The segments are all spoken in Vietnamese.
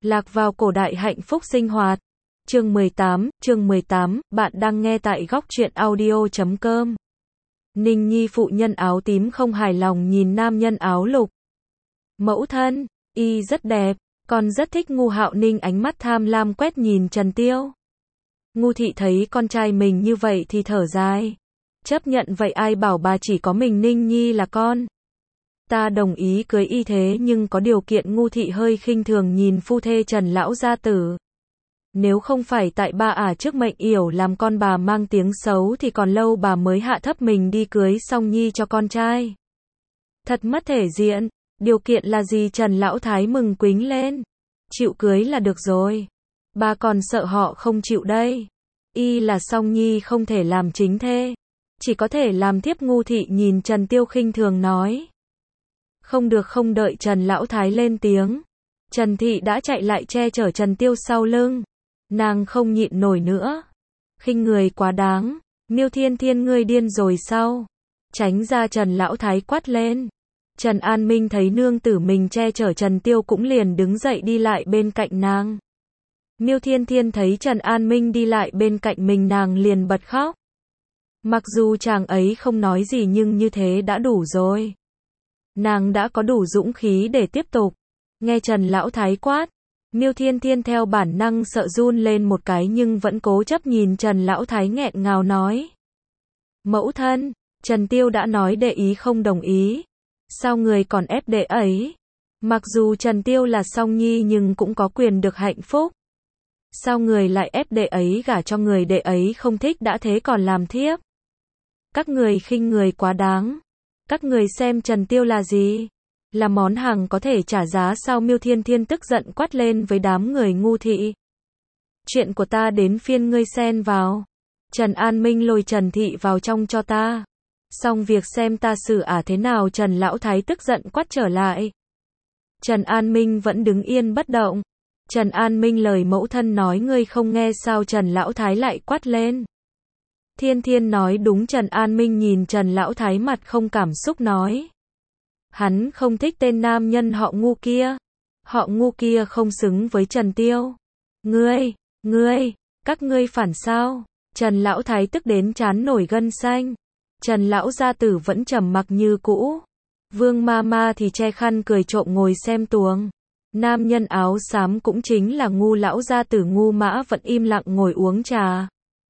Lạc vào cổ đại hạnh phúc sinh hoạt. Chương 18, bạn đang nghe tại góc truyện audio.com. Ninh Nhi phụ nhân áo tím không hài lòng nhìn nam nhân áo lục. Mẫu thân, y rất đẹp, con rất thích. Ngu Hạo Ninh ánh mắt tham lam quét nhìn Trần Tiêu. Ngu thị thấy con trai mình như vậy thì thở dài. Chấp nhận vậy, ai bảo bà chỉ có mình Ninh Nhi là con. Ta đồng ý cưới y, thế nhưng có điều kiện. Ngu thị hơi khinh thường nhìn phu thê Trần lão gia tử. Nếu không phải tại ba trước mệnh yểu làm con bà mang tiếng xấu thì còn lâu bà mới hạ thấp mình đi cưới Song Nhi cho con trai. Thật mất thể diện. Điều kiện là gì? Trần lão thái mừng quính lên. Chịu cưới là được rồi. Bà còn sợ họ không chịu đây. Y là Song Nhi không thể làm chính thê, chỉ có thể làm thiếp. Ngu thị nhìn Trần Tiêu khinh thường nói. Không được. Không đợi Trần lão thái lên tiếng, Trần thị đã chạy lại che chở Trần Tiêu sau lưng. Nàng không nhịn nổi nữa. Khinh người quá đáng. Miêu Thiên Thiên, ngươi điên rồi sao? Tránh ra! Trần lão thái quát lên. Trần An Minh thấy nương tử mình che chở Trần Tiêu cũng liền đứng dậy đi lại bên cạnh nàng. Miêu Thiên Thiên thấy Trần An Minh đi lại bên cạnh mình, nàng liền bật khóc. Mặc dù chàng ấy không nói gì nhưng như thế đã đủ rồi. Nàng đã có đủ dũng khí để tiếp tục. Nghe Trần lão thái quát, Miêu Thiên Thiên theo bản năng sợ run lên một cái nhưng vẫn cố chấp nhìn Trần lão thái nghẹn ngào nói. Mẫu thân, Trần Tiêu đã nói đệ ý không đồng ý. Sao người còn ép đệ ấy? Mặc dù Trần Tiêu là Song Nhi nhưng cũng có quyền được hạnh phúc. Sao người lại ép đệ ấy gả cho người đệ ấy không thích, đã thế còn làm thiếp? Các người khinh người quá đáng. Các người xem Trần Tiêu là gì? Là món hàng có thể trả giá sao? Miêu Thiên Thiên tức giận quát lên với đám người ngu thị. Chuyện của ta đến phiên ngươi xen vào. Trần An Minh lôi Trần thị vào trong cho ta. Xong việc xem ta xử thế nào. Trần lão thái tức giận quát trở lại. Trần An Minh vẫn đứng yên bất động. Trần An Minh, lời mẫu thân nói ngươi không nghe sao? Trần lão thái lại quát lên. Thiên Thiên nói đúng. Trần An Minh nhìn Trần lão thái mặt không cảm xúc nói. Hắn không thích tên nam nhân họ Ngu kia. Họ Ngu kia không xứng với Trần Tiêu. Ngươi, các ngươi phản sao? Trần lão thái tức đến trán nổi gân xanh. Trần lão gia tử vẫn trầm mặc như cũ. Vương ma thì che khăn cười trộm ngồi xem tuồng. Nam nhân áo xám cũng chính là Ngu lão gia tử Ngu Mã vẫn im lặng ngồi uống trà.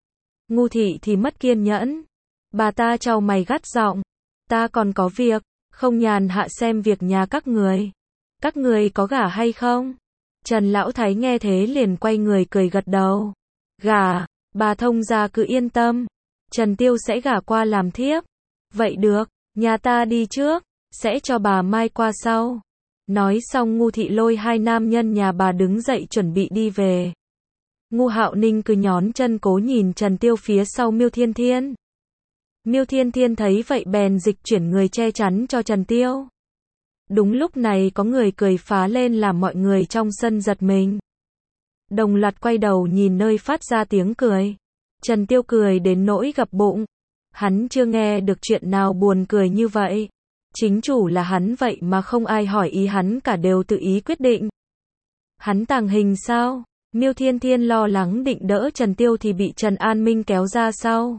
Ngu thị thì mất kiên nhẫn. Bà ta chau mày gắt giọng. Ta còn có việc, không nhàn hạ xem việc nhà các người. Các người có gả hay không? Trần lão thái nghe thế liền quay người cười gật đầu. Gả, bà thông gia cứ yên tâm. Trần Tiêu sẽ gả qua làm thiếp. Vậy được, nhà ta đi trước, sẽ cho bà mai qua sau. Nói xong Ngu thị lôi hai nam nhân nhà bà đứng dậy chuẩn bị đi về. Ngu Hạo Ninh cứ nhón chân cố nhìn Trần Tiêu phía sau Miêu Thiên Thiên. Miêu Thiên Thiên thấy vậy bèn dịch chuyển người che chắn cho Trần Tiêu. Đúng lúc này có người cười phá lên làm mọi người trong sân giật mình. Đồng loạt quay đầu nhìn nơi phát ra tiếng cười. Trần Tiêu cười đến nỗi gập bụng. Hắn chưa nghe được chuyện nào buồn cười như vậy. Chính chủ là hắn vậy mà không ai hỏi ý hắn cả, đều tự ý quyết định. Hắn tàng hình sao? Miêu Thiên Thiên lo lắng định đỡ Trần Tiêu thì bị Trần An Minh kéo ra sau.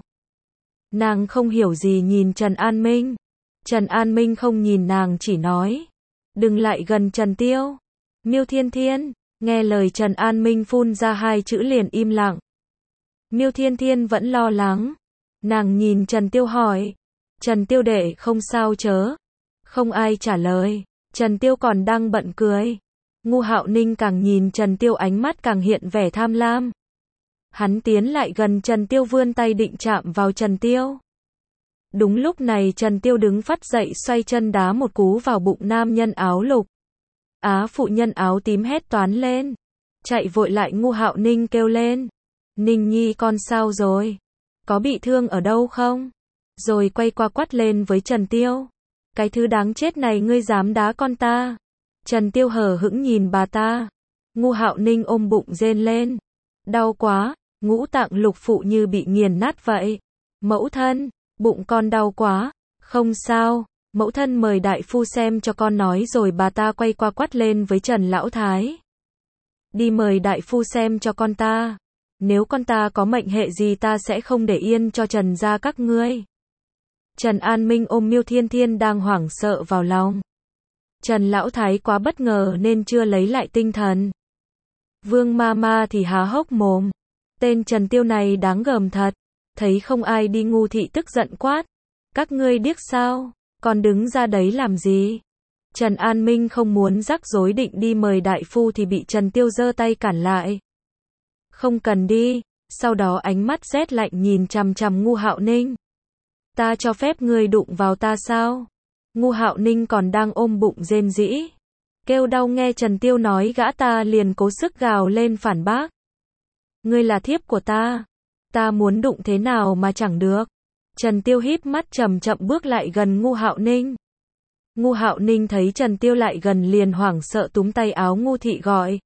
Nàng không hiểu gì nhìn Trần An Minh. Trần An Minh không nhìn nàng, chỉ nói. Đừng lại gần Trần Tiêu. Miêu Thiên Thiên, nghe lời Trần An Minh phun ra hai chữ liền im lặng. Miêu Thiên Thiên vẫn lo lắng. Nàng nhìn Trần Tiêu hỏi. Trần Tiêu đệ không sao chớ? Không ai trả lời. Trần Tiêu còn đang bận cười. Ngu Hạo Ninh càng nhìn Trần Tiêu ánh mắt càng hiện vẻ tham lam. Hắn tiến lại gần Trần Tiêu vươn tay định chạm vào Trần Tiêu. Đúng lúc này Trần Tiêu đứng phắt dậy xoay chân đá một cú vào bụng nam nhân áo lục. Phụ nhân áo tím hét toán lên. Chạy vội lại. Ngu Hạo Ninh kêu lên. Ninh Nhi con sao rồi? Có bị thương ở đâu không? Rồi quay qua quát lên với Trần Tiêu. Cái thứ đáng chết này, ngươi dám đá con ta? Trần Tiêu hờ hững nhìn bà ta. Ngu Hạo Ninh ôm bụng rên lên. Đau quá, ngũ tạng lục phủ như bị nghiền nát vậy. Mẫu thân, bụng con đau quá. Không sao, mẫu thân mời đại phu xem cho con, nói rồi bà ta quay qua quát lên với Trần lão thái. đi mời đại phu xem cho con ta. Nếu con ta có mệnh hệ gì ta sẽ không để yên cho Trần gia các ngươi. Trần An Minh ôm Miêu Thiên Thiên đang hoảng sợ vào lòng. Trần Lão Thái quá bất ngờ nên chưa lấy lại tinh thần. Vương Mama thì há hốc mồm. Tên Trần Tiêu này đáng gờm thật. Thấy không ai đi ngu thị tức giận quát. Các ngươi điếc sao? Còn đứng ra đấy làm gì? Trần An Minh không muốn rắc rối định đi mời đại phu thì bị Trần Tiêu giơ tay cản lại. Không cần đi. Sau đó ánh mắt rét lạnh nhìn chằm chằm Ngu Hạo Ninh. Ta cho phép ngươi đụng vào ta sao? Ngu Hạo Ninh còn đang ôm bụng rên rỉ. Kêu đau nghe Trần Tiêu nói gã ta liền cố sức gào lên phản bác. Ngươi là thiếp của ta. Ta muốn đụng thế nào mà chẳng được. Trần Tiêu híp mắt chậm chậm bước lại gần Ngu Hạo Ninh. Ngu Hạo Ninh thấy Trần Tiêu lại gần liền hoảng sợ túm tay áo Ngu thị gọi.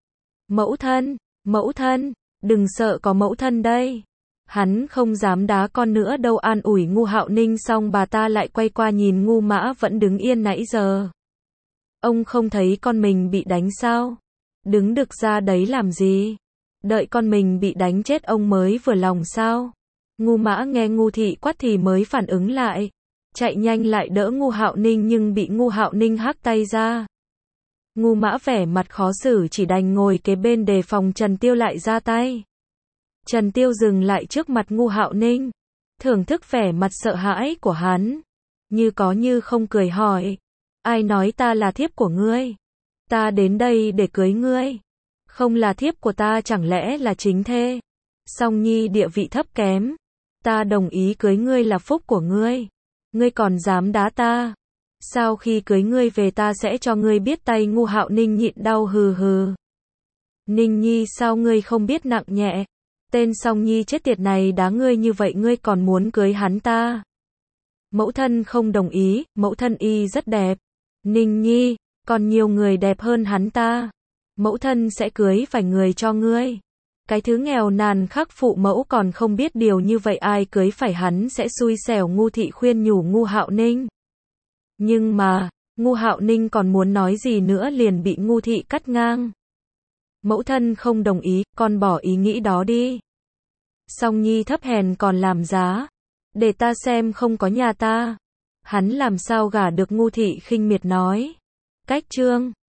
Mẫu thân, đừng sợ có mẫu thân đây. Hắn không dám đá con nữa đâu, an ủi Ngu Hạo Ninh xong bà ta lại quay qua nhìn Ngu Mã vẫn đứng yên nãy giờ. Ông không thấy con mình bị đánh sao? Đứng đực ra đấy làm gì? Đợi con mình bị đánh chết ông mới vừa lòng sao? Ngu Mã nghe Ngu thị quát thì mới phản ứng lại. Chạy nhanh lại đỡ Ngu Hạo Ninh nhưng bị Ngu Hạo Ninh hắc tay ra. Ngu Mã vẻ mặt khó xử chỉ đành ngồi kế bên đề phòng Trần Tiêu lại ra tay. Trần Tiêu dừng lại trước mặt Ngu Hạo Ninh. Thưởng thức vẻ mặt sợ hãi của hắn. Như có như không cười hỏi. Ai nói ta là thiếp của ngươi? Ta đến đây để cưới ngươi. Không là thiếp của ta chẳng lẽ là chính thê? Song Nhi địa vị thấp kém. Ta đồng ý cưới ngươi là phúc của ngươi. Ngươi còn dám đá ta? Sau khi cưới ngươi về ta sẽ cho ngươi biết tay. Ngu Hạo Ninh nhịn đau hừ hừ. Ninh Nhi sao ngươi không biết nặng nhẹ? Tên Song Nhi chết tiệt này đá ngươi như vậy ngươi còn muốn cưới hắn ta? Mẫu thân không đồng ý, mẫu thân y rất đẹp. Ninh Nhi, còn nhiều người đẹp hơn hắn ta. Mẫu thân sẽ cưới vài người cho ngươi. Cái thứ nghèo nàn khắc phụ mẫu còn không biết điều như vậy ai cưới phải hắn sẽ xui xẻo. Ngu thị khuyên nhủ Ngu Hạo Ninh. Nhưng mà, Ngu Hạo Ninh còn muốn nói gì nữa liền bị Ngu thị cắt ngang. Mẫu thân không đồng ý, con bỏ ý nghĩ đó đi. Song Nhi thấp hèn còn làm giá. Để ta xem không có nhà ta. Hắn làm sao gả được. Ngu thị khinh miệt nói. Cách chương